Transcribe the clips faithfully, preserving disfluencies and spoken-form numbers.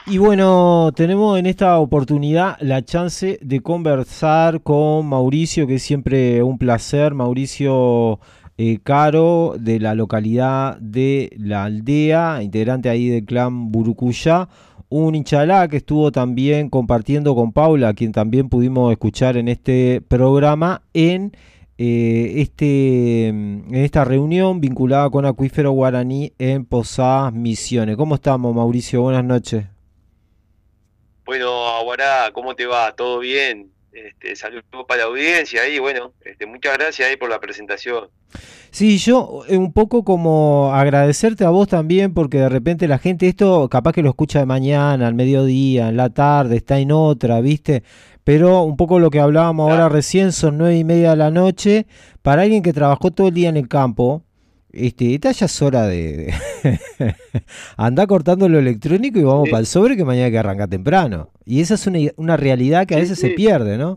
Y bueno, tenemos en esta oportunidad la chance de conversar con Mauricio, que es siempre un placer. Mauricio eh, Caro, de la localidad de La Aldea, integrante ahí del clan Burucuyá. Un inchalá que estuvo también compartiendo con Paula, a quien también pudimos escuchar en este programa, en, eh, este, en esta reunión vinculada con Acuífero Guaraní en Posadas Misiones. ¿Cómo estamos, Mauricio? Buenas noches. Bueno, Aguará, ¿cómo te va? ¿Todo bien? Este, saludos para la audiencia y bueno, este, muchas gracias ahí por la presentación. Sí, yo eh, un poco como agradecerte a vos también, porque de repente la gente esto capaz que lo escucha de mañana, al mediodía, en la tarde, está en otra, ¿viste? Pero un poco lo que hablábamos ahora Claro. recién, son nueve y media de la noche. Para alguien que trabajó todo el día en el campo, este, esta ya es hora de, de andar cortando lo electrónico y vamos para Sí, el sobre que mañana hay que arrancar temprano. Y esa es una, una realidad que a sí, veces se sí, pierde, ¿no?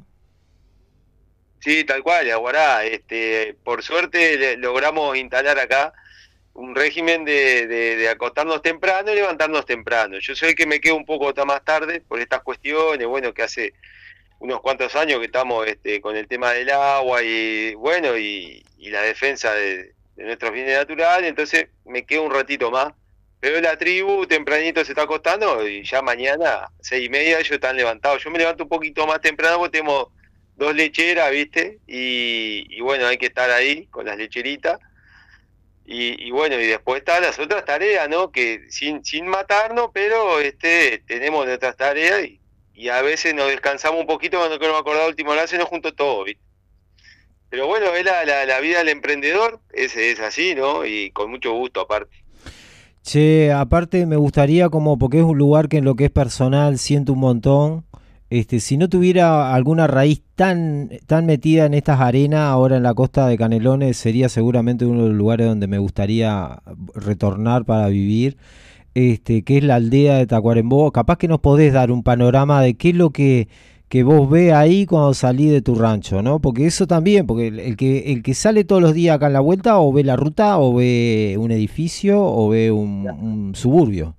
sí, tal cual, Aguará. Este, por suerte le- logramos instalar acá un régimen de, de, de acostarnos temprano y levantarnos temprano. Yo soy el que me quedo un poco ta- más tarde por estas cuestiones, bueno, que hace unos cuantos años que estamos este, con el tema del agua y bueno, y, y la defensa de, de nuestros bienes naturales, entonces me quedo un ratito más. Pero la tribu tempranito se está acostando y ya mañana, seis y media, ellos están levantados. Yo me levanto un poquito más temprano porque tenemos dos lecheras, ¿viste? Y, y bueno, hay que estar ahí con las lecheritas. Y, y bueno, y después están las otras tareas, ¿no? Que sin, sin matarnos, pero este, tenemos nuestras tareas y, y a veces nos descansamos un poquito cuando queremos acordar la última hora, se nos junto todo, ¿viste? Pero bueno, es la, la, la vida del emprendedor, es, es así, ¿no? Y con mucho gusto aparte. Che, aparte me gustaría como, porque es un lugar que en lo que es personal siento un montón, este, si no tuviera alguna raíz tan, tan metida en estas arenas, ahora en la costa de Canelones, sería seguramente uno de los lugares donde me gustaría retornar para vivir, este, que es la aldea de Tacuarembó. Capaz que nos podés dar un panorama de qué es lo que, que vos ves ahí cuando salís de tu rancho, ¿no? Porque eso también, porque el, el que, el que sale todos los días acá en la vuelta, o ve la ruta, o ve un edificio, o ve un, un suburbio.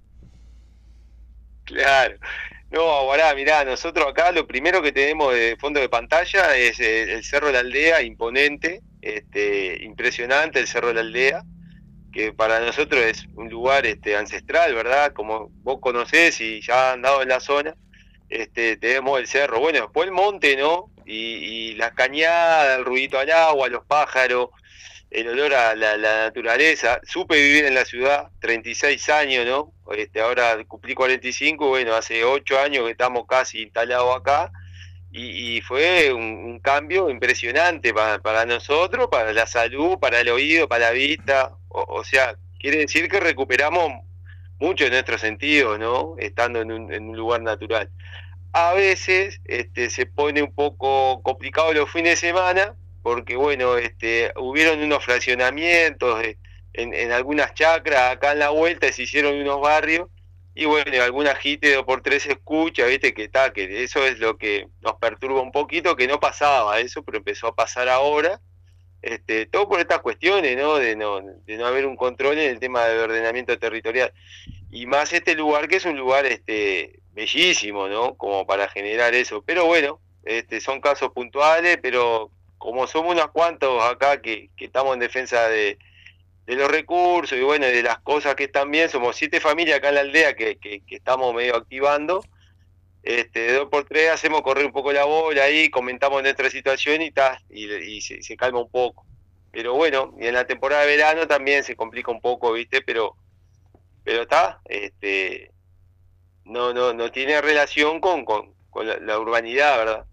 Claro. No, Aguará, mirá, nosotros acá lo primero que tenemos de fondo de pantalla es el, el Cerro de la Aldea, imponente, este, impresionante el Cerro de la Aldea, que para nosotros es un lugar este, ancestral, ¿verdad? Como vos conocés y ya han andado en la zona, este, tenemos el cerro, bueno, después el monte, ¿no? Y, y las cañadas, el ruidito al agua, los pájaros, el olor a la, la naturaleza. Supe vivir en la ciudad, treinta y seis años, ¿no? Este, ahora cumplí cuarenta y cinco, bueno, hace ocho años que estamos casi instalados acá y, y fue un, un cambio impresionante para, para nosotros, para la salud, para el oído, para la vista. O, o sea, quiere decir que recuperamos mucho de nuestro sentido, ¿no? Estando en un, en un lugar natural. A veces este, se pone un poco complicado los fines de semana, porque bueno, este, hubieron unos fraccionamientos de- en, en algunas chacras acá en la vuelta, se hicieron unos barrios, y bueno, alguna gente de dos por tres se escucha, viste, que está, que eso es lo que nos perturba un poquito, que no pasaba eso, pero empezó a pasar ahora, este, todo por estas cuestiones, ¿no? De no, de no haber un control en el tema del ordenamiento territorial. Y más este lugar que es un lugar este, bellísimo, ¿no? Como para generar eso. Pero bueno, este, son casos puntuales, pero como somos unos cuantos acá que, que estamos en defensa de, de los recursos y bueno, de las cosas que están bien, somos siete familias acá en la aldea que, que, que estamos medio activando. Este, de dos por tres hacemos correr un poco la bola ahí, comentamos nuestra situación y, ta, y, y se, se calma un poco. Pero bueno, y en la temporada de verano también se complica un poco, ¿viste? Pero, pero está, este, no, no, no tiene relación con, con, con la, la urbanidad, ¿verdad?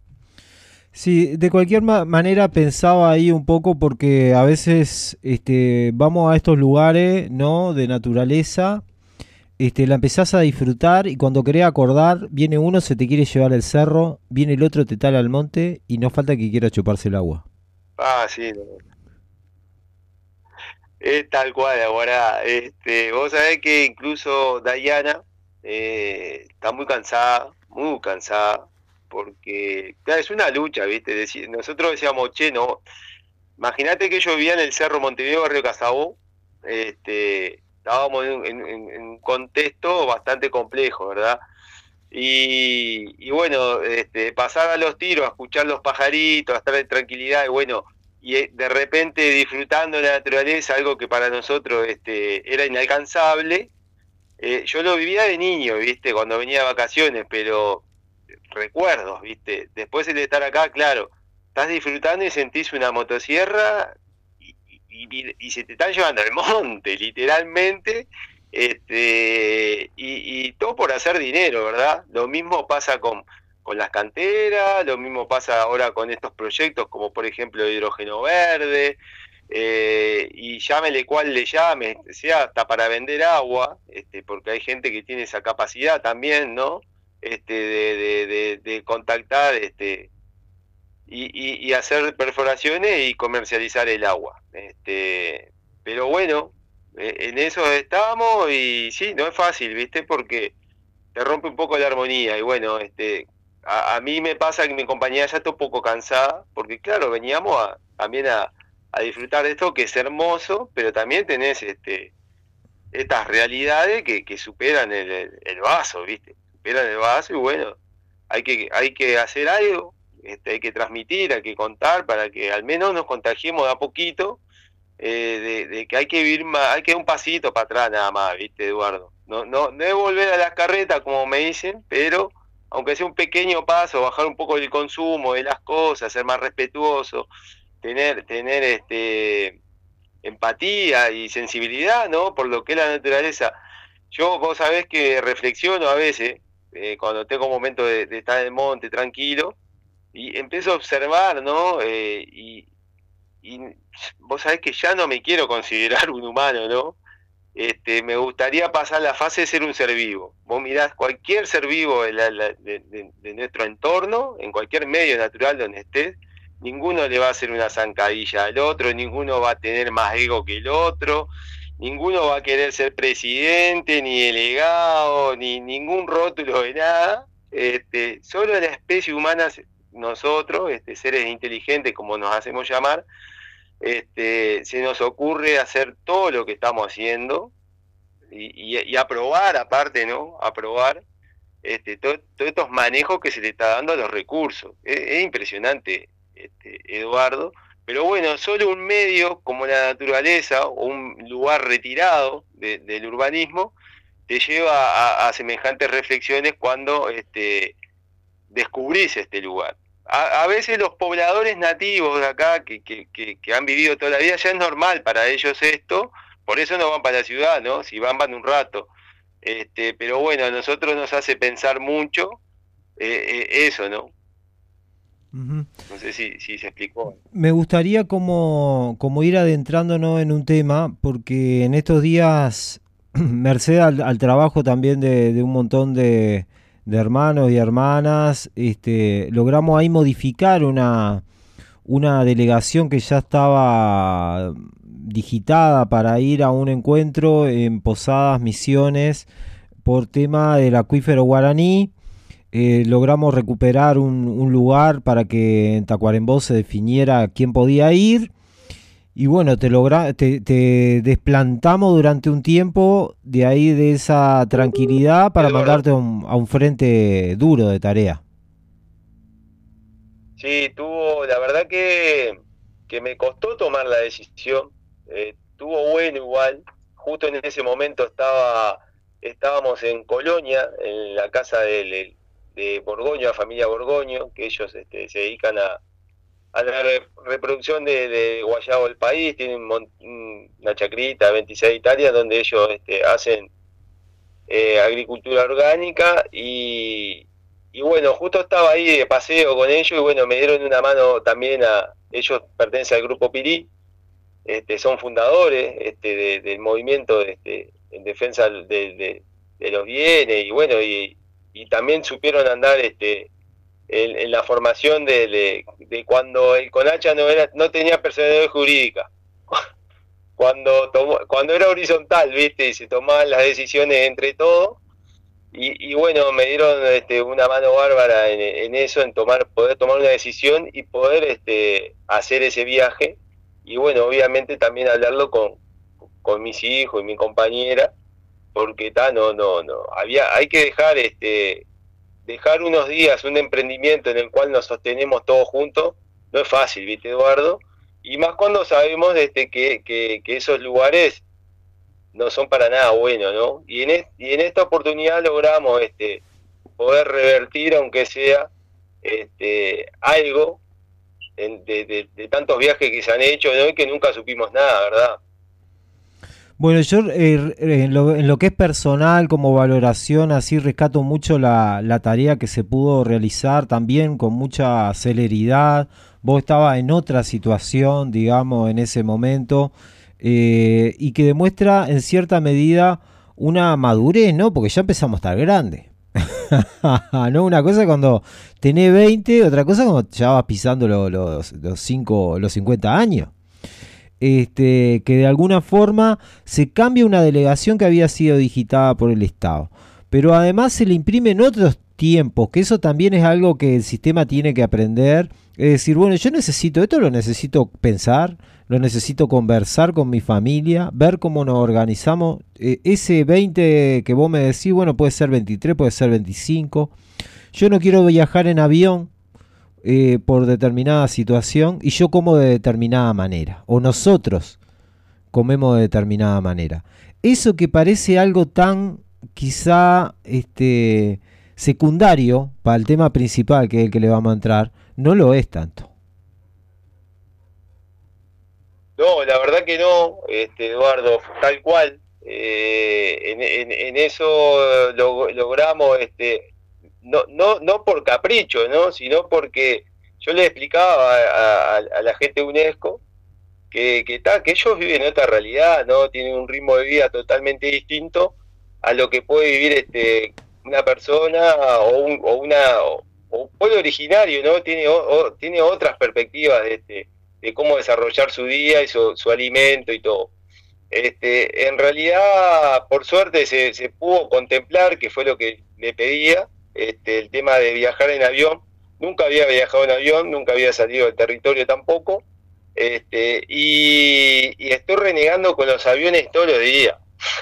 Sí, de cualquier ma- manera pensaba ahí un poco porque a veces este, vamos a estos lugares, ¿no? De naturaleza, este, la empezás a disfrutar y cuando querés acordar, viene uno, se te quiere llevar el cerro, viene el otro, te tala al monte y no falta que quiera chuparse el agua. Ah, sí, no. Es tal cual, ahora, este, vos sabés que incluso Diana eh, está muy cansada, muy cansada, porque claro, es una lucha, ¿viste? Deci- nosotros decíamos, che, no, imagínate que yo vivía en el Cerro Montevideo, Barrio Casabó, este, estábamos en, en- en- en un contexto bastante complejo, ¿verdad? Y, y bueno, este, pasar a los tiros, a escuchar los pajaritos, a estar en tranquilidad, y bueno, y eh, de repente disfrutando de la naturaleza, algo que para nosotros este, era inalcanzable. Eh, yo lo vivía de niño, ¿viste? Cuando venía de vacaciones, pero recuerdos, ¿viste? Después de estar acá, claro, estás disfrutando y sentís una motosierra y, y- y se te están llevando al monte, literalmente, este, y, y todo por hacer dinero, ¿verdad? Lo mismo pasa con, con las canteras, lo mismo pasa ahora con estos proyectos como por ejemplo hidrógeno verde, eh, y llámele cual le llame, sea hasta para vender agua, este, porque hay gente que tiene esa capacidad también, ¿no? Este, de, de, de, de contactar este, y, y, y hacer perforaciones y comercializar el agua. Este, pero bueno, eh, en eso estamos y sí, no es fácil, ¿viste? Porque te rompe un poco la armonía y bueno, este, a, a mí me pasa que mi compañía ya está un poco cansada, porque claro, veníamos a, también a, a disfrutar de esto que es hermoso, pero también tenés este, estas realidades que, que superan el, el, el vaso, ¿viste? Superan el vaso y bueno, hay que, hay que hacer algo, este, hay que transmitir, hay que contar para que al menos nos contagiemos de a poquito, eh, de, de que hay que vivir más, hay que dar un pasito para atrás nada más, ¿viste, Eduardo? No, no, no es volver a las carretas como me dicen, pero aunque sea un pequeño paso, bajar un poco el consumo de las cosas, ser más respetuoso, tener, tener este empatía y sensibilidad, ¿no? Por lo que es la naturaleza. Yo, vos sabés que reflexiono a veces, eh, cuando tengo momentos de, de estar en el monte tranquilo, y empiezo a observar, ¿no? Eh, y, y vos sabés que ya no me quiero considerar un humano, ¿no? Este, me gustaría pasar la fase de ser un ser vivo. Vos mirás cualquier ser vivo de, la, la, de, de, de nuestro entorno, en cualquier medio natural donde estés, ninguno le va a hacer una zancadilla al otro, ninguno va a tener más ego que el otro, ninguno va a querer ser presidente, ni delegado, ni ningún rótulo de nada. Este, solo la especie humana, nosotros, este, seres inteligentes como nos hacemos llamar, este, se nos ocurre hacer todo lo que estamos haciendo y, y, y aprobar aparte, ¿no? Aprobar este, todos todo estos manejos que se le está dando a los recursos. Es, es impresionante, este, Eduardo. Pero bueno, solo un medio como la naturaleza o un lugar retirado de, del urbanismo te lleva a, a semejantes reflexiones cuando este, descubrís este lugar. A, a veces los pobladores nativos de acá, que, que, que, que han vivido toda la vida, ya es normal para ellos esto, por eso no van para la ciudad, ¿no? Si van, van un rato. Este, pero bueno, a nosotros nos hace pensar mucho eh, eh, eso, ¿no? Ujú. No sé si, si se explicó. Me gustaría como, como ir adentrándonos en un tema, porque en estos días, merced al, al trabajo también de, de un montón de, de hermanos y hermanas, este, logramos ahí modificar una, una delegación que ya estaba digitada para ir a un encuentro en Posadas Misiones por tema del acuífero guaraní. Eh, logramos recuperar un, un lugar para que en Tacuarembó se definiera quién podía ir. Y bueno, te, logra, te, te desplantamos durante un tiempo de ahí de esa tranquilidad para Eduardo, mandarte a un, a un frente duro de tarea. sí, tuvo, la verdad que, que me costó tomar la decisión, eh, tuvo bueno igual, justo en ese momento estaba, estábamos en Colonia, en la casa de, de Borgoño, la familia Borgoño, que ellos este, se dedican a, a la re- reproducción de, de guayabo del país, tienen un mon- una chacrita de veintiséis hectáreas donde ellos este, hacen eh, agricultura orgánica y, y bueno, justo estaba ahí de paseo con ellos y bueno, me dieron una mano también a, ellos pertenecen al grupo Pirí, este, son fundadores este, de, del movimiento este, en defensa de, de, de los bienes y bueno, y, y también supieron andar este, en, en la formación de, de, de cuando el CONACHA no, era, no tenía personalidad jurídica. Cuando, tomó, cuando era horizontal, ¿viste? Y se tomaban las decisiones entre todos. Y, y bueno, me dieron este, una mano bárbara en, en eso, en tomar, poder tomar una decisión y poder este, hacer ese viaje. Y bueno, obviamente también hablarlo con, con mis hijos y mi compañera, porque ta, no, no, no, había, hay que dejar este, dejar unos días un emprendimiento en el cual nos sostenemos todos juntos, no es fácil, ¿viste, Eduardo? Y más cuando sabemos este, que, que, que esos lugares no son para nada buenos, ¿no? Y en, es, y en esta oportunidad logramos este, poder revertir, aunque sea este, algo de, de, de tantos viajes que se han hecho, ¿no? Y que nunca supimos nada, ¿verdad? Bueno, yo eh, en, lo, en lo que es personal, como valoración, así rescato mucho la, la tarea que se pudo realizar también con mucha celeridad. Vos estabas en otra situación, digamos, en ese momento, eh, y que demuestra en cierta medida una madurez, ¿no? Porque ya empezamos a estar grandes. ¿No? Una cosa cuando tenés veinte, otra cosa cuando ya vas pisando los, los, los, cinco, los cincuenta años. Este, que de alguna forma se cambia una delegación que había sido digitada por el Estado, pero además se le imprimen otros tiempos, que eso también es algo que el sistema tiene que aprender, es decir, bueno, yo necesito esto, lo necesito pensar, lo necesito conversar con mi familia, ver cómo nos organizamos, eh, ese veinte que vos me decís, bueno, puede ser veintitrés, puede ser veinticinco, yo no quiero viajar en avión, Eh, por determinada situación y yo como de determinada manera, o nosotros comemos de determinada manera. Eso que parece algo tan quizá este, secundario para el tema principal, que es el que le vamos a entrar, no lo es tanto. No, la verdad que no, este, Eduardo, tal cual. Eh, en, en, en eso lo, logramos este, No, no, no por capricho, ¿no? Sino porque yo le explicaba a, a, a la gente de UNESCO que, que, ta, que ellos viven otra realidad, ¿no? Tienen un ritmo de vida totalmente distinto a lo que puede vivir este, una persona o un, o una, o un pueblo originario, ¿no? Tiene, o, o, tiene otras perspectivas de, este, de cómo desarrollar su día y su, su alimento y todo. Este, en realidad, por suerte, se, se pudo contemplar, que fue lo que le pedía, Este, el tema de viajar en avión. Nunca había viajado en avión, nunca había salido del territorio tampoco, este, y, y estoy renegando con los aviones todos los días.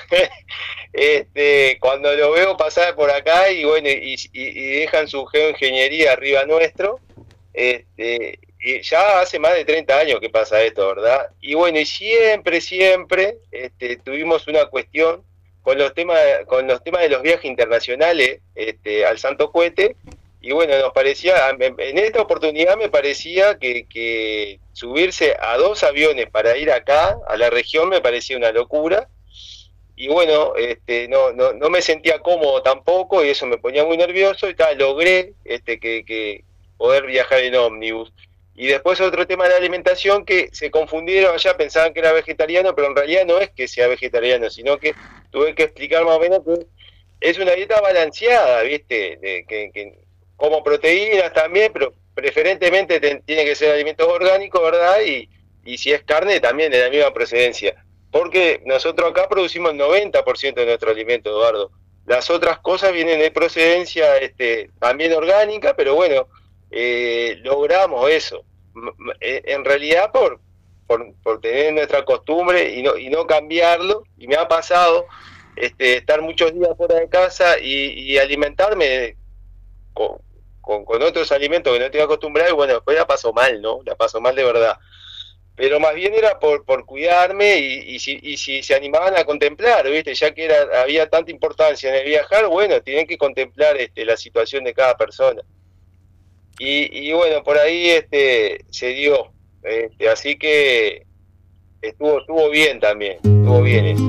este, cuando lo veo pasar por acá y bueno y, y, y dejan su geoingeniería arriba nuestro, este, y ya hace más de treinta años que pasa esto, ¿verdad? Y bueno, y siempre, siempre este, tuvimos una cuestión con los temas con los temas de los viajes internacionales este, al Santo Cohete, y bueno, nos parecía, en esta oportunidad me parecía que, que subirse a dos aviones para ir acá, a la región, me parecía una locura, y bueno, este, no, no, no me sentía cómodo tampoco, y eso me ponía muy nervioso, y tal, logré este, que, que poder viajar en ómnibus. Y después otro tema de la alimentación, que se confundieron allá, pensaban que era vegetariano, pero en realidad no es que sea vegetariano, sino que tuve que explicar más o menos que es una dieta balanceada, ¿viste? De, que, que como proteínas también, pero preferentemente ten, tiene que ser alimentos orgánicos, ¿verdad? Y, y si es carne, también de la misma procedencia. Porque nosotros acá producimos el noventa por ciento de nuestro alimento, Eduardo. Las otras cosas vienen de procedencia este, también orgánica, pero bueno, eh, logramos eso. En realidad por, por, por tener nuestra costumbre y no, y no cambiarlo, y me ha pasado este, estar muchos días fuera de casa y, y alimentarme con, con, con otros alimentos que no estoy acostumbrado, y bueno, después la paso mal, ¿no? La paso mal de verdad. Pero más bien era por, por cuidarme y, y, si, y si se animaban a contemplar, ¿viste? Ya que era, había tanta importancia en el viajar, bueno, tienen que contemplar este, la situación de cada persona. Y, y bueno, por ahí este se dio, este, así que estuvo estuvo bien también, estuvo bien eso.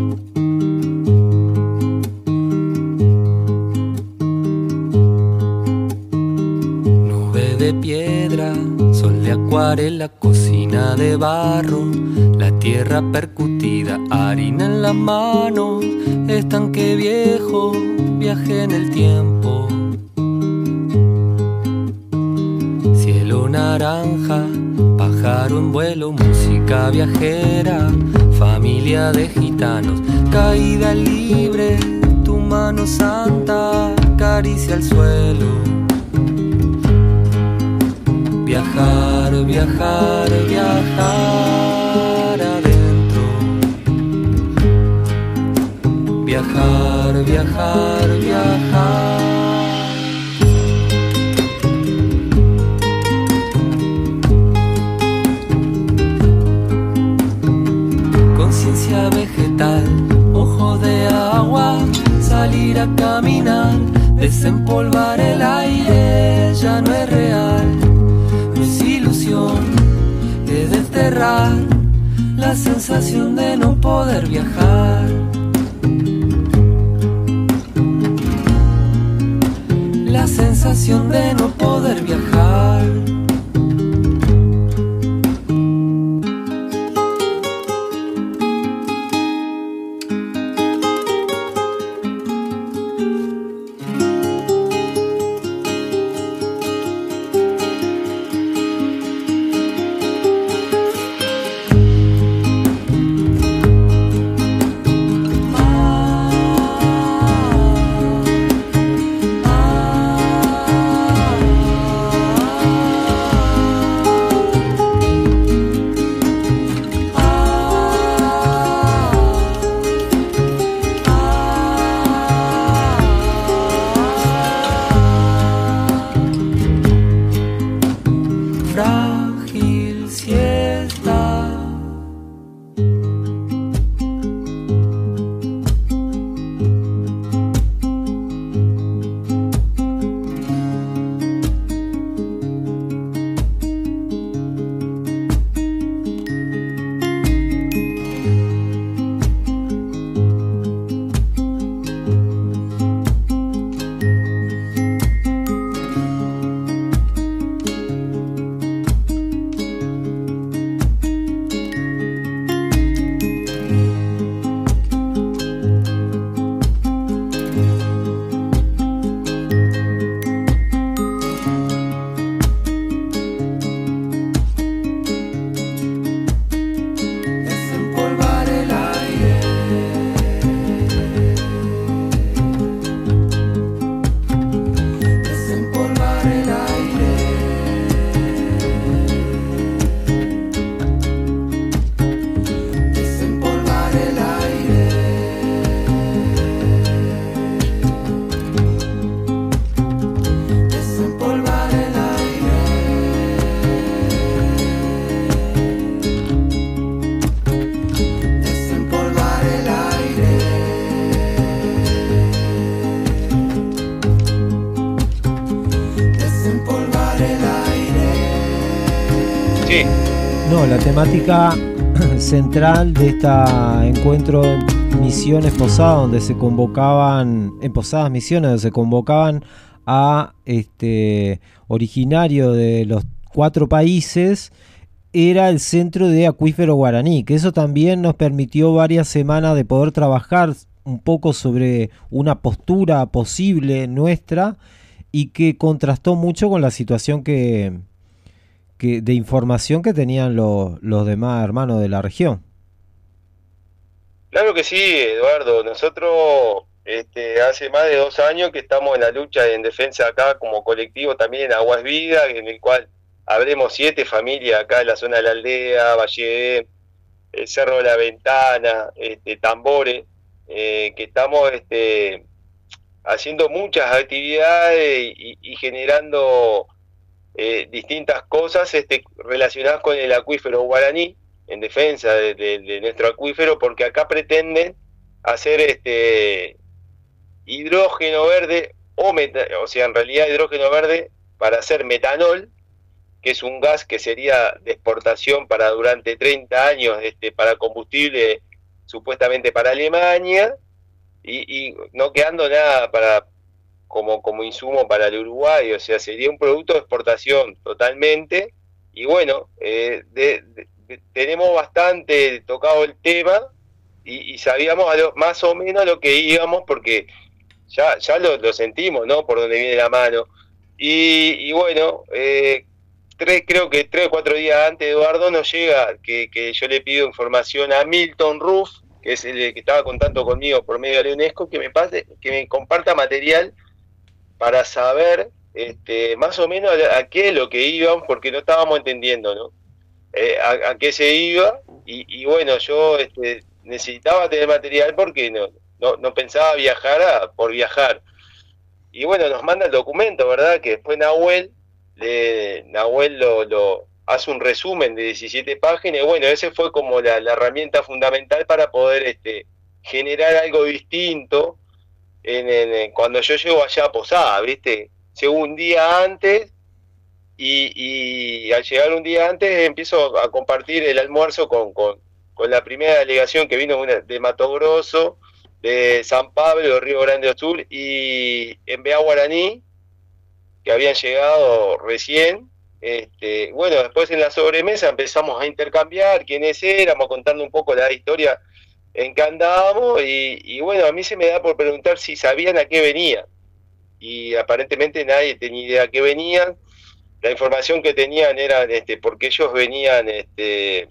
Nube de piedra, sol de acuarela, cocina de barro, la tierra percutida, harina en las manos, estanque viejo, viaje en el tiempo. Naranja, pájaro en vuelo, música viajera, familia de gitanos, caída libre, tu mano santa acaricia el suelo. Viajar, viajar, viajar adentro, viajar, viajar, viajar. Conciencia vegetal, ojo de agua, salir a caminar, desempolvar el aire, ya no es real, no es ilusión, es desterrar la sensación de no poder viajar. La sensación de no poder viajar. No, la temática central de este encuentro en Misiones Posadas, donde se convocaban, en Posadas Misiones, donde se convocaban a este originario de los cuatro países, era el Centro de Acuífero Guaraní, que eso también nos permitió varias semanas de poder trabajar un poco sobre una postura posible nuestra y que contrastó mucho con la situación que, que de información que tenían los, los demás hermanos de la región. Claro que sí, Eduardo. Nosotros este, hace más de dos años que estamos en la lucha en defensa acá como colectivo también en Aguas Vida, en el cual habremos siete familias acá en la zona de la aldea, Valle, el Cerro de la Ventana, este, Tambores, eh, que estamos este, haciendo muchas actividades y, y generando eh, distintas cosas este, relacionadas con el acuífero guaraní, en defensa de, de, de nuestro acuífero, porque acá pretenden hacer este hidrógeno verde, o, meta, o sea, en realidad hidrógeno verde para hacer metanol, que es un gas que sería de exportación para durante treinta años este, para combustible supuestamente para Alemania, y, y no quedando nada para como, como insumo para el Uruguay, o sea, sería un producto de exportación totalmente, y bueno, eh, de, de, de, tenemos bastante tocado el tema, y, y sabíamos a lo, más o menos a lo que íbamos, porque ya, ya lo, lo sentimos, ¿no?, por donde viene la mano, y, y bueno, eh, Tres, creo que tres o cuatro días antes, Eduardo, nos llega que, que yo le pido información a Milton Ruff, que es el que estaba contando conmigo por medio de la UNESCO, que me pase, que me comparta material para saber este, más o menos a, a qué es lo que iban, porque no estábamos entendiendo, ¿no? Eh, a, a qué se iba, y, y bueno, yo este, necesitaba tener material porque no, no, no pensaba viajar a, por viajar. Y bueno, nos manda el documento, ¿verdad? Que después Nahuel, le, Nahuel lo, lo hace un resumen de diecisiete páginas, y bueno, ese fue como la, la herramienta fundamental para poder este, generar algo distinto en, en, en, cuando yo llego allá a Posada, ¿viste? Llego un día antes, y, y al llegar un día antes empiezo a compartir el almuerzo con, con, con la primera delegación que vino una, de Mato Grosso, de San Pablo, Río Grande do Sul y en Bea Guaraní, que habían llegado recién. Este, bueno, después en la sobremesa empezamos a intercambiar quiénes éramos, contando un poco la historia en que andábamos, y, y bueno, a mí se me da por preguntar si sabían a qué venían, y aparentemente nadie tenía idea a qué venían. La información que tenían era este, porque ellos venían, este,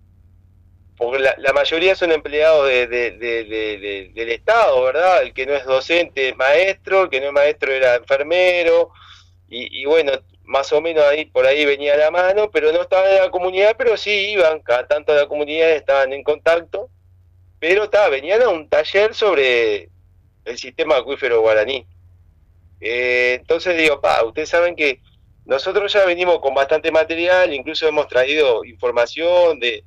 porque la, la mayoría son empleados de, de, de, de, de, del Estado, ¿verdad? El que no es docente es maestro, el que no es maestro era enfermero, y, y bueno, más o menos ahí por ahí venía la mano, pero no estaban en la comunidad, pero sí iban, cada tanto de la comunidad estaban en contacto, pero está, venían a un taller sobre el sistema acuífero guaraní. Eh, entonces digo, pa, ustedes saben que nosotros ya venimos con bastante material, incluso hemos traído información de,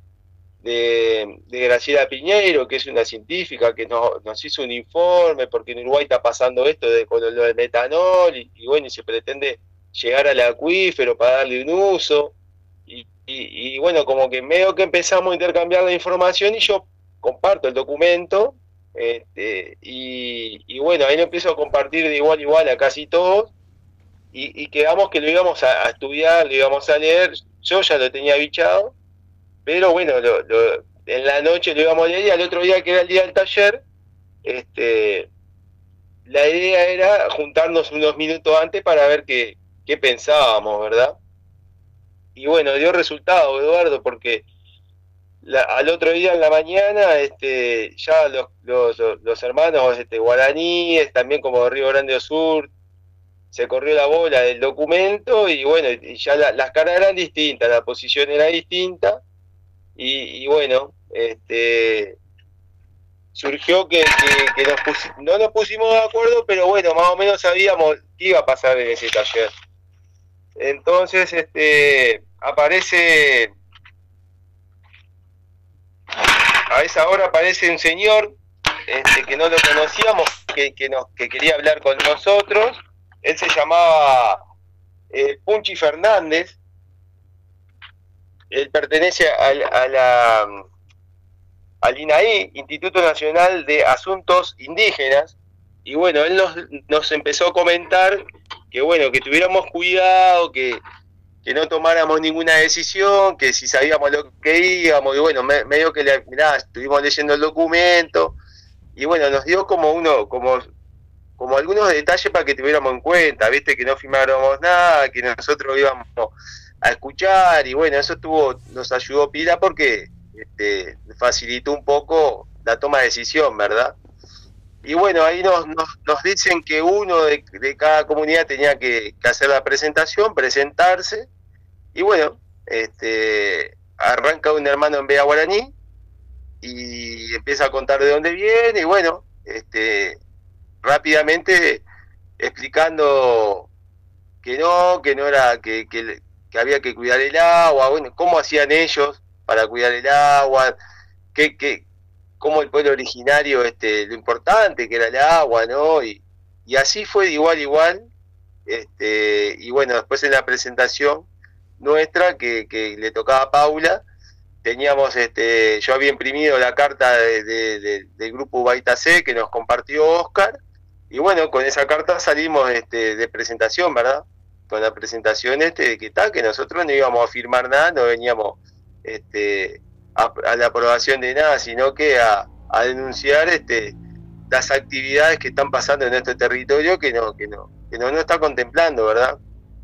de, de Graciela Piñeiro, que es una científica que nos, nos hizo un informe, porque en Uruguay está pasando esto de, con lo del metanol, y, y bueno, y se pretende llegar al acuífero para darle un uso, y, y, y bueno, como que medio que empezamos a intercambiar la información, y yo comparto el documento, este, y, y bueno, ahí lo empiezo a compartir de igual a igual a casi todos, y, y quedamos que lo íbamos a, a estudiar, lo íbamos a leer. Yo ya lo tenía bichado, pero bueno, lo, lo, en la noche lo íbamos a leer, y al otro día, que era el día del taller, este, la idea era juntarnos unos minutos antes para ver qué, qué pensábamos, ¿verdad? Y bueno, dio resultado, Eduardo, porque la, al otro día en la mañana, este, ya los, los, los hermanos este, guaraníes, también como de Río Grande do Sul, se corrió la bola del documento, y bueno, y ya la, las caras eran distintas, la posición era distinta, y, y bueno, este, surgió que, que, que nos pusi, no nos pusimos de acuerdo, pero bueno, más o menos sabíamos qué iba a pasar en ese taller. Entonces, este, aparece, a esa hora aparece un señor, este, que no lo conocíamos, que, que, nos, que quería hablar con nosotros. Él se llamaba eh, Punchi Fernández. Él pertenece al, a la, al INAI, Instituto Nacional de Asuntos Indígenas, y bueno, él nos, nos empezó a comentar que bueno, que tuviéramos cuidado, que, que no tomáramos ninguna decisión, que si sabíamos lo que íbamos, y bueno, me, medio que le, mirá, estuvimos leyendo el documento, y bueno, nos dio como uno, como como algunos detalles para que tuviéramos en cuenta, viste, que no firmáramos nada, que nosotros íbamos a escuchar, y bueno, eso estuvo, nos ayudó pila, porque este, facilitó un poco la toma de decisión, ¿verdad? Y bueno, ahí nos, nos, nos dicen que uno de, de cada comunidad tenía que, que hacer la presentación, presentarse, y bueno, este, arranca un hermano en Bea Guaraní, y empieza a contar de dónde viene, y bueno, este... rápidamente explicando que no, que no era, que, que, que había que cuidar el agua, bueno, cómo hacían ellos para cuidar el agua, que, que, cómo el pueblo originario, este, lo importante que era el agua, ¿no? Y, y así fue de igual a igual, este, y bueno, después en la presentación nuestra, que, que le tocaba a Paula, teníamos, este, yo había imprimido la carta de, de, de, del grupo Ubaita C que nos compartió Oscar, y bueno, con esa carta salimos este, de presentación, ¿verdad? Con la presentación este, de que tal, que nosotros no íbamos a firmar nada, no veníamos este, a, a la aprobación de nada, sino que a, a denunciar este, las actividades que están pasando en nuestro territorio que no, que no, que no, no está contemplando, ¿verdad?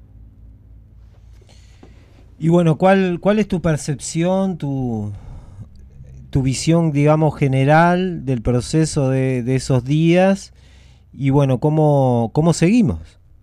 Y bueno, ¿cuál, cuál es tu percepción, tu, tu visión, digamos, general del proceso de, de esos días? Y bueno, ¿cómo, cómo seguimos?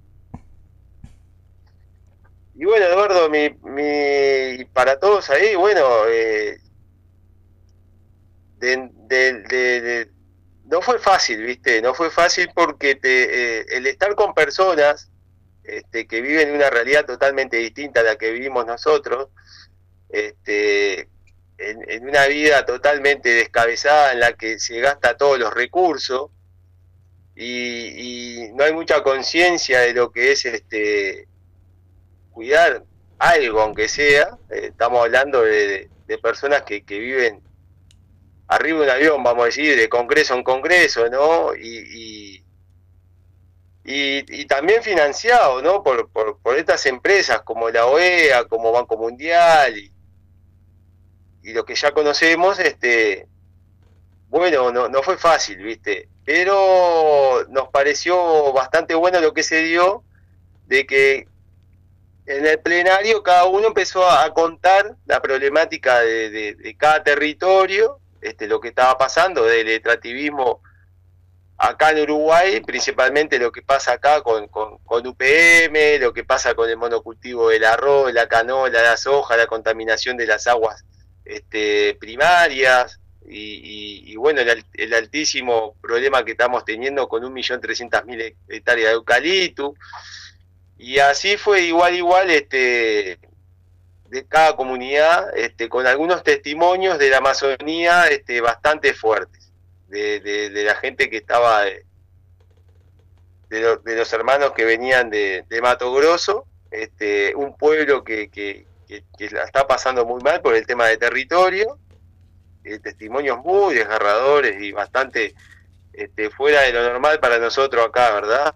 Y bueno, Eduardo, mi, mi, para todos ahí, bueno, eh, de, de, de, de, no fue fácil, ¿viste? No fue fácil porque te, eh, el estar con personas este, que viven una realidad totalmente distinta a la que vivimos nosotros, este, en, en una vida totalmente descabezada en la que se gasta todos los recursos y, y no hay mucha conciencia de lo que es este cuidar algo, aunque sea, eh, estamos hablando de, de personas que, que viven arriba de un avión, vamos a decir, de congreso en congreso, ¿no? Y, y, y, y también financiado, ¿no? Por, por, por estas empresas como la O E A, como Banco Mundial y, y lo que ya conocemos, este, bueno, no, no fue fácil, ¿viste? Pero nos pareció bastante bueno lo que se dio, de que en el plenario cada uno empezó a, a contar la problemática de, de, de cada territorio, este, lo que estaba pasando, del extractivismo acá en Uruguay, principalmente lo que pasa acá con, con, con U P M, lo que pasa con el monocultivo del arroz, la canola, la soja, la contaminación de las aguas este, primarias, y, y, y bueno, el, el altísimo problema que estamos teniendo con un millón trescientas mil hectáreas de eucalipto. Y así fue igual, igual, este, de cada comunidad, este, con algunos testimonios de la Amazonía este, bastante fuertes, de, de, de la gente que estaba, de, de, lo, de los hermanos que venían de, de Mato Grosso, este, un pueblo que, que, que, que la está pasando muy mal por el tema de territorio, eh, testimonios muy desgarradores y bastante este, fuera de lo normal para nosotros acá, ¿verdad?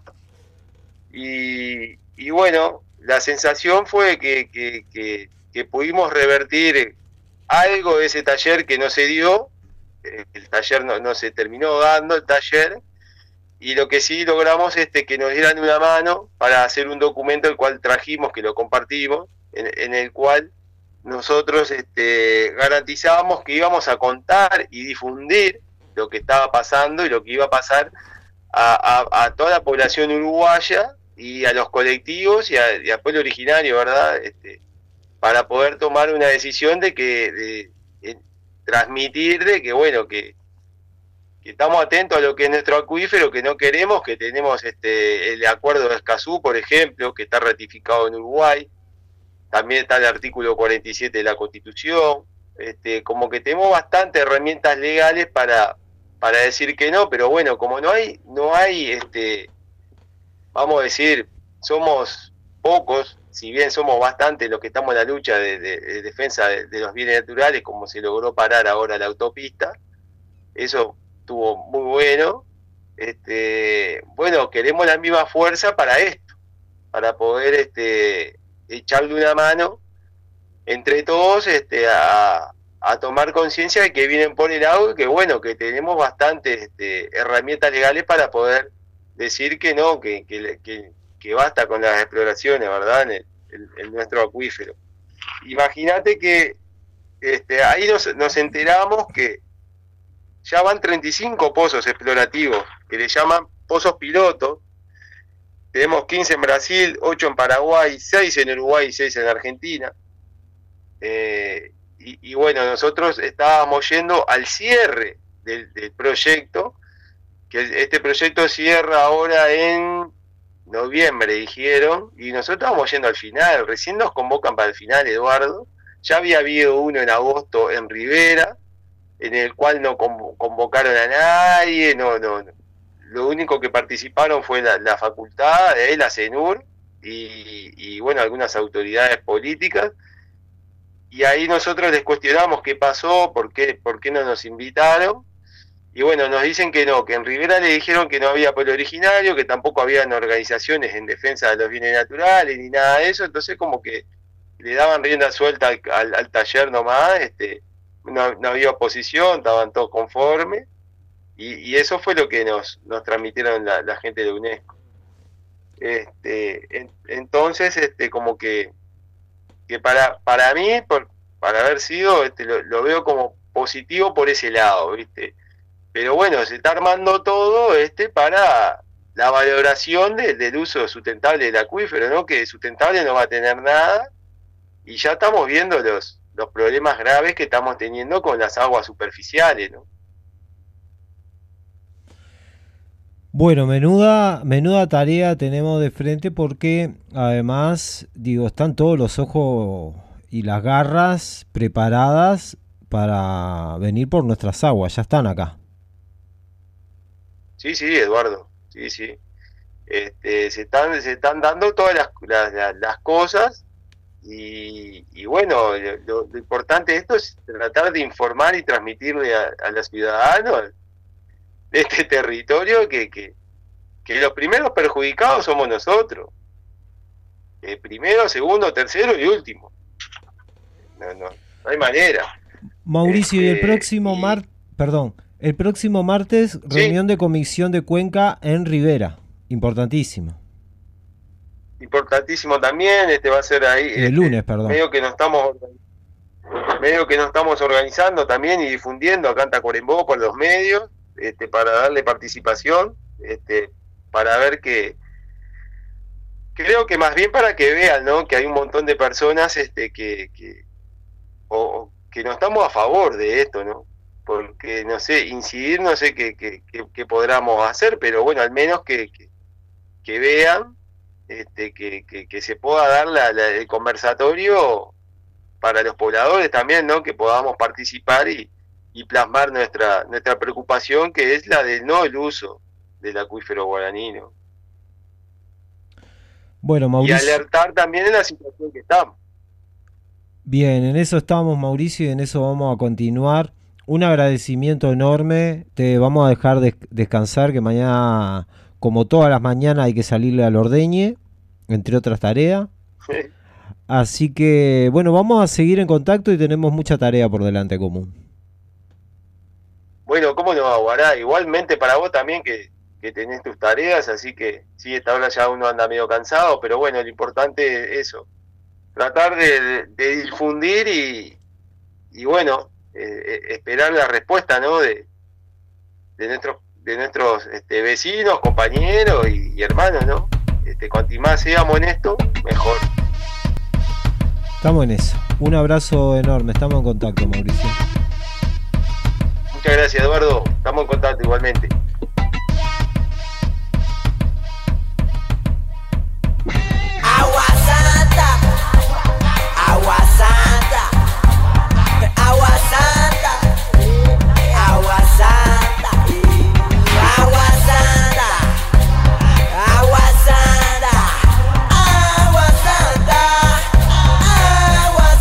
Y, y bueno, la sensación fue que, que, que, que pudimos revertir algo de ese taller que no se dio, el taller no, no se terminó dando, el taller, y lo que sí logramos es este, que nos dieran una mano para hacer un documento el cual trajimos, que lo compartimos, en, en el cual nosotros este, garantizábamos que íbamos a contar y difundir lo que estaba pasando y lo que iba a pasar a, a, a toda la población uruguaya y a los colectivos y, a, y al pueblo originario, ¿verdad? Este, para poder tomar una decisión de que de, de transmitir de que, bueno, que, que estamos atentos a lo que es nuestro acuífero, que no queremos, que tenemos este el acuerdo de Escazú, por ejemplo, que está ratificado en Uruguay, también está el artículo cuarenta y siete de la Constitución, este, como que tenemos bastantes herramientas legales para, para decir que no, pero bueno, como no hay, no hay este vamos a decir, somos pocos, si bien somos bastantes los que estamos en la lucha de, de, de defensa de, de los bienes naturales, como se logró parar ahora la autopista, eso estuvo muy bueno. Este, bueno, queremos la misma fuerza para esto, para poder este, echarle una mano entre todos este, a, a tomar conciencia de que vienen por el agua y que bueno, que tenemos bastantes este, herramientas legales para poder decir que no, que, que, que, que basta con las exploraciones, ¿verdad? En, el, en, en nuestro acuífero. Imagínate que este, ahí nos, nos enteramos que ya van treinta y cinco pozos explorativos, que le llaman pozos pilotos. Tenemos quince en Brasil, ocho en Paraguay, seis en Uruguay y seis en Argentina. Eh, y, y bueno, nosotros estábamos yendo al cierre del, del proyecto, que este proyecto cierra ahora en noviembre, dijeron, y nosotros estamos yendo al final, recién nos convocan para el final, Eduardo. Ya había habido uno en agosto en Rivera, en el cual no convocaron a nadie, no, no, no. Lo único que participaron fue la, la facultad, eh, la CENUR, y, y bueno, algunas autoridades políticas, y ahí nosotros les cuestionamos qué pasó, por qué, por qué no nos invitaron. Y bueno, nos dicen que no, que en Rivera le dijeron que no había pueblo originario, que tampoco habían organizaciones en defensa de los bienes naturales, ni nada de eso, entonces como que le daban rienda suelta al, al, al taller nomás, este, no, no había oposición, estaban todos conformes, y, y eso fue lo que nos, nos transmitieron la, la gente de UNESCO. Este, en, entonces, este, como que, que para, para mí, por, para haber sido, este, lo, lo veo como positivo por ese lado, ¿viste? Pero bueno, se está armando todo este para la valoración de, del uso sustentable del acuífero, ¿no? Que sustentable no va a tener nada, y ya estamos viendo los, los problemas graves que estamos teniendo con las aguas superficiales, ¿no? Bueno, menuda, menuda tarea tenemos de frente porque además, digo, están todos los ojos y las garras preparadas para venir por nuestras aguas, ya están acá. Sí, sí, Eduardo, sí, sí. Este, se están, se están dando todas las, las, las cosas y, y bueno, lo, lo importante de esto es tratar de informar y transmitirle a, a los ciudadanos de este territorio que, que, que los primeros perjudicados somos nosotros. El primero, segundo, tercero y último. No, no, no hay manera. Mauricio, este, y el próximo y... mar, perdón, el próximo martes, ¿Sí? reunión de comisión de Cuenca en Rivera. Importantísimo. Importantísimo también, este va a ser ahí. El este, lunes, perdón. Medio que nos estamos medio que nos estamos organizando también y difundiendo acá en Tacuarembó por los medios, este, para darle participación, este, para ver que creo que más bien para que vean, ¿no?, que hay un montón de personas este que, que o que no estamos a favor de esto, ¿no? Porque no sé, incidir no sé qué, qué, qué, qué podamos hacer, pero bueno, al menos que, que, que vean este, que, que, que se pueda dar la, la, el conversatorio para los pobladores también, ¿no?, que podamos participar y, y plasmar nuestra nuestra preocupación, que es la del no el uso del acuífero guaraní, ¿no? Bueno, Mauricio. Y alertar también en la situación que estamos. Bien, en eso estamos, Mauricio, y en eso vamos a continuar. Un agradecimiento enorme. Te vamos a dejar des- descansar, que mañana, como todas las mañanas, hay que salirle al ordeñe, entre otras tareas. Así que, bueno, vamos a seguir en contacto y tenemos mucha tarea por delante común. Bueno, ¿cómo no, Guará? Igualmente para vos también, que, que tenés tus tareas, así que sí, esta hora ya uno anda medio cansado, pero bueno, lo importante es eso, tratar de, de difundir y, y bueno, eh, esperar la respuesta, ¿no?, de, de nuestros de nuestros este, vecinos, compañeros y, y hermanos, ¿no? Este, cuanto más seamos en esto, mejor. Estamos en eso. Un abrazo enorme. Estamos en contacto, Mauricio. Muchas gracias, Eduardo. Estamos en contacto igualmente. Agua Santa, Agua Santa, Agua Santa, Agua Santa, Agua Santa, Agua Santa, Agua Santa, Agua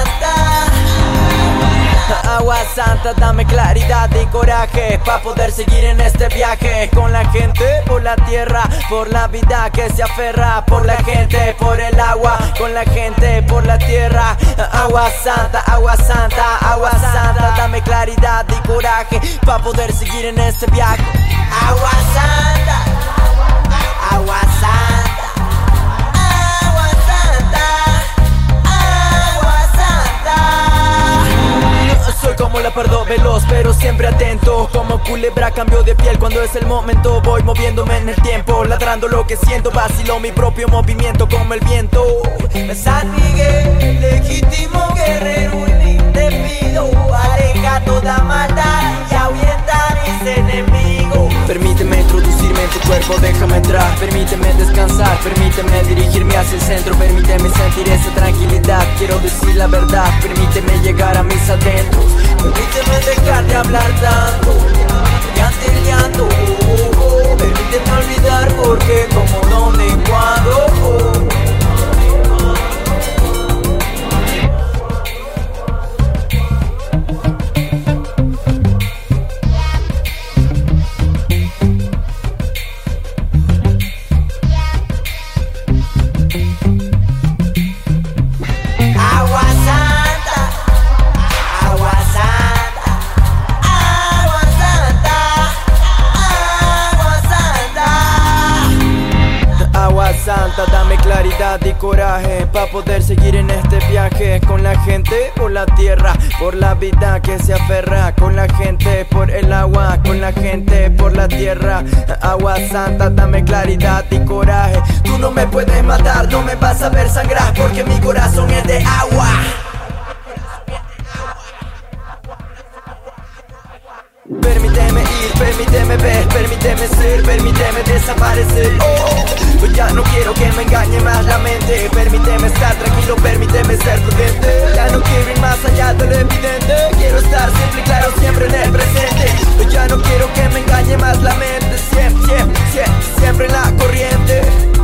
Santa, Agua Santa, dame claridad y coraje para poder seguir en este viaje con la gente, por la tierra, por la vida que se aferra, por la gente, por el agua, con la gente, por la tierra. Agua Santa, Agua Santa, Agua Santa, dame claridad y coraje para poder seguir en este viaje. Agua Santa, Agua Santa, Agua Santa, Agua Santa. Soy como la pardo veloz, pero siempre atento. Como culebra cambio de piel cuando es el momento. Voy moviéndome en el tiempo, ladrando lo que siento. Vacilo mi propio movimiento como el viento. San Miguel, legítimo guerrero, te pido, aleja toda maldad y ahuyenta a mis enemigos. Permíteme introducirme en tu cuerpo, déjame entrar. Permíteme descansar, permíteme dirigirme hacia el centro. Permíteme sentir esa tranquilidad, quiero decir la verdad. Permíteme llegar a mis adentros. Permíteme dejar de hablar tanto y anteleando. Permíteme olvidar por qué, cómo, dónde y cuándo. Santa, dame claridad y coraje para poder seguir en este viaje con la gente, por la tierra, por la vida que se aferra, con la gente, por el agua, con la gente, por la tierra. Agua Santa, dame claridad y coraje. Tú no me puedes matar, no me vas a ver sangrar, porque mi corazón es de agua. Permíteme ir vivir, permíteme ver, permíteme ser, permíteme desaparecer. Oh, ya no quiero que me engañe más la mente, permíteme estar tranquilo, permíteme ser prudente. Ya no quiero ir más allá de lo evidente, quiero estar siempre claro, siempre en el presente. Ya no quiero que me engañe más la mente, siempre, siempre, siempre, siempre en la corriente.